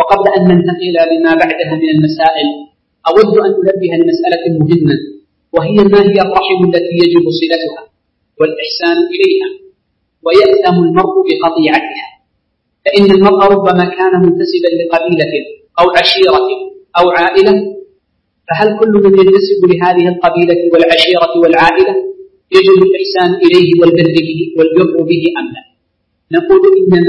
وقبل أن ننتقل لما بعدها من المسائل أود أن أنبه لمسألة مهمة، وهي ما هي الرحم التي يجب صلتها والإحسان إليها ويأثم المرء بقطيعتها. فإن المرء ربما كان منتسبا لقبيلة أو عشيرة أو عائلة، فهل كل من ينتسب لهذه القبيلة والعشيرة والعائلة يجب الإحسان إليه والبر به أم لا؟ نقول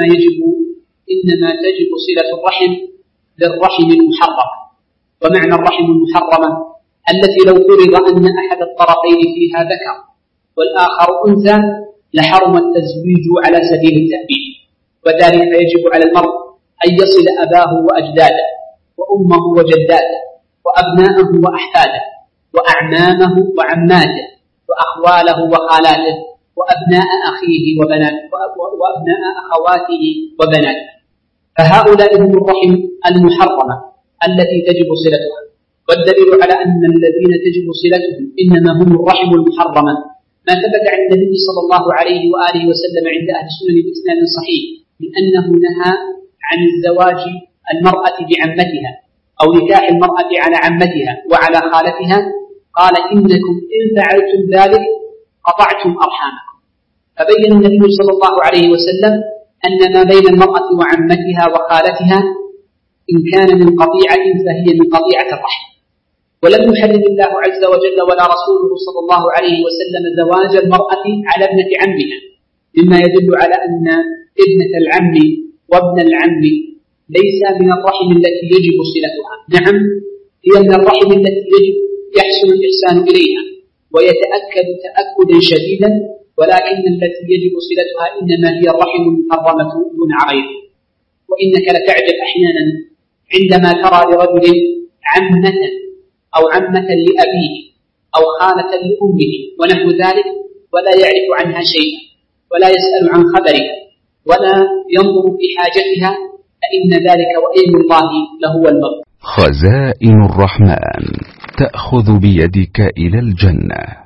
إنما تجب صلة الرحم للرحم المحرمة. ومعنى الرحم المحرمة التي لو فرض أن أحد الطرفين فيها ذكر والآخر أنثى لحرم التزويج على سبيل التأبيد، وذلك يجب على المرء أن يصل أباه وأجداده وأمه وجداده وأبناءه وأحفاده وأعمامه وعماته وأخواله وخالاته وأبناء أخيه وأبناء أخواته وبناته، فهؤلاء هم الرحم المحرمة التي تجب صلتها. والدليل على أن الذين تجب صلتهم إنما هم الرحم المحرمة ما ثبت عن النبي صلى الله عليه وآله وسلم عند أهل السنن بإسناد صحيح من أنه نهى عن الزواج المرأة بعمتها أو نكاح المرأة على عمتها وعلى خالتها، قال إنكم إن فعلتم ذلك قطعتم أرحامكم. فبين النبي صلى الله عليه وسلم أن ما بين المرأة وعمتها وخالتها إن كان من قطيعة فهي من قطيعة الرحم، ولم يحرم الله عز وجل ولا رسوله صلى الله عليه وسلم زواج المرأة على ابنة عمها، مما يدل على أن ابنة العم وابن العم ليس من الرحم التي يجب صلتها. نعم، هي من الرحم التي يجب يحسن الإحسان إليها ويتأكد تأكدا شديدا، ولكن التي يجب صلتها إنما هي الرحم المحرمة دون غيره. وإنك لتعجب أحيانا عندما ترى لرجل عمة أو عمة لأبيه أو خالة لأمه ونحو ذلك ولا يعرف عنها شيئا ولا يسأل عن خبرها ولا ينظر في حاجتها، فإن ذلك وإذن الله لهو البر. خزائن الرحمن تأخذ بيدك إلى الجنة.